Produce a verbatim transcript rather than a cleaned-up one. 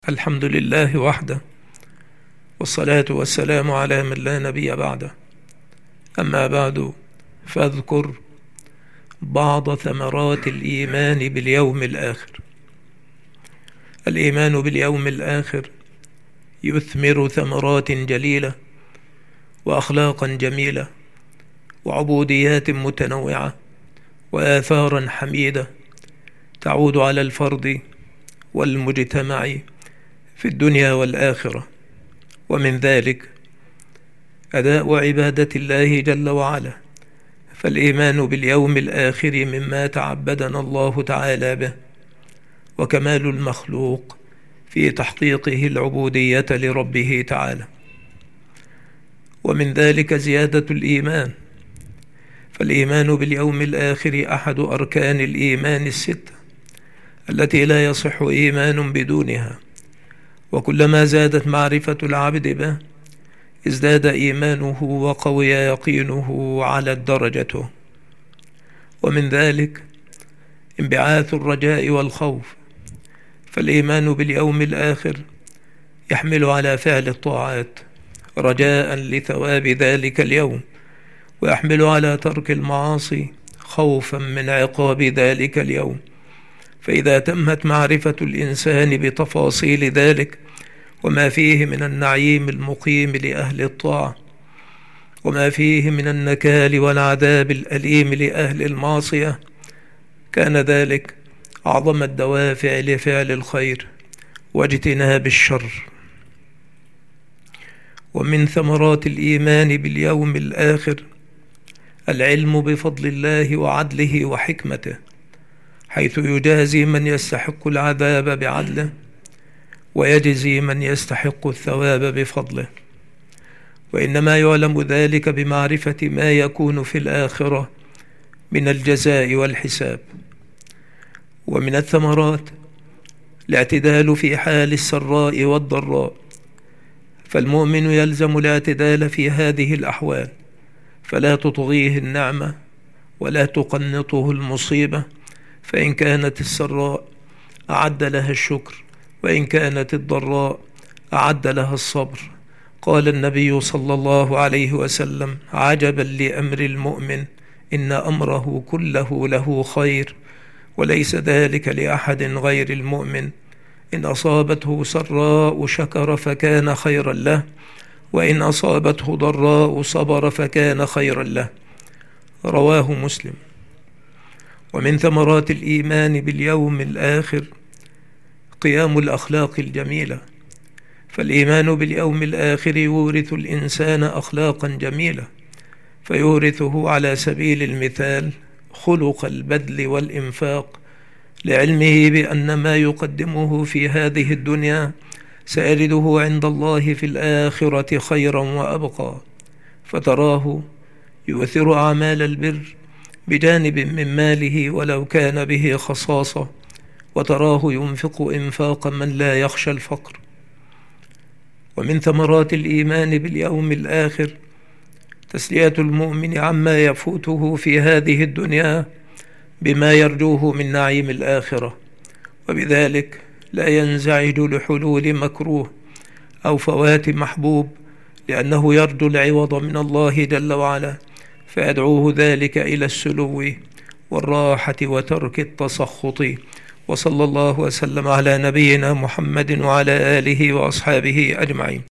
الحمد لله وحده، والصلاة والسلام على من لا نبي بعده. أما بعد، فاذكر بعض ثمرات الإيمان باليوم الآخر. الإيمان باليوم الآخر يثمر ثمرات جليلة وأخلاقا جميلة وعبوديات متنوعة وآثارا حميدة تعود على الفرد والمجتمع في الدنيا والآخرة. ومن ذلك أداء عبادة الله جل وعلا، فالإيمان باليوم الآخر مما تعبدنا الله تعالى به، وكمال المخلوق في تحقيقه العبودية لربه تعالى. ومن ذلك زيادة الإيمان، فالإيمان باليوم الآخر أحد أركان الإيمان الستة التي لا يصح إيمان بدونها، وكلما زادت معرفة العبد به ازداد إيمانه وقوي يقينه على درجته. ومن ذلك انبعاث الرجاء والخوف، فالإيمان باليوم الآخر يحمل على فعل الطاعات رجاء لثواب ذلك اليوم، ويحمل على ترك المعاصي خوفا من عقاب ذلك اليوم. فإذا تمت معرفة الإنسان بتفاصيل ذلك وما فيه من النعيم المقيم لأهل الطاعة، وما فيه من النكال والعذاب الأليم لأهل المعصية، كان ذلك أعظم الدوافع لفعل الخير واجتناب الشر. ومن ثمرات الإيمان باليوم الآخر العلم بفضل الله وعدله وحكمته، حيث يجازي من يستحق العذاب بعدله ويجزي من يستحق الثواب بفضله. وإنما يعلم ذلك بمعرفة ما يكون في الآخرة من الجزاء والحساب. ومن الثمرات الاعتدال في حال السراء والضراء، فالمؤمن يلزم الاعتدال في هذه الأحوال، فلا تطغيه النعمة ولا تقنطه المصيبة، فإن كانت السراء أعد لها الشكر، وإن كانت الضراء أعد لها الصبر. قال النبي صلى الله عليه وسلم: عجبا لأمر المؤمن، إن أمره كله له خير، وليس ذلك لأحد غير المؤمن، إن أصابته سراء شكر فكان خيرا له، وإن أصابته ضراء صبر فكان خيرا له. رواه مسلم. ومن ثمرات الإيمان باليوم الآخر قيام الأخلاق الجميلة، فالإيمان باليوم الآخر يورث الإنسان أخلاقا جميلة، فيورثه على سبيل المثال خلق البذل والإنفاق، لعلمه بأن ما يقدمه في هذه الدنيا سيجده عند الله في الآخرة خيرا وأبقى، فتراه يؤثر أعمال البر بجانب من ماله ولو كان به خصاصة، وتراه ينفق إنفاق من لا يخشى الفقر. ومن ثمرات الإيمان باليوم الآخر تسلية المؤمن عما يفوته في هذه الدنيا بما يرجوه من نعيم الآخرة، وبذلك لا ينزعج لحلول مكروه أو فوات محبوب، لأنه يرجو العوض من الله جل وعلا، فيدعوه ذلك إلى السلو والراحة وترك التسخط. وصلى الله وسلم على نبينا محمد وعلى آله وأصحابه أجمعين.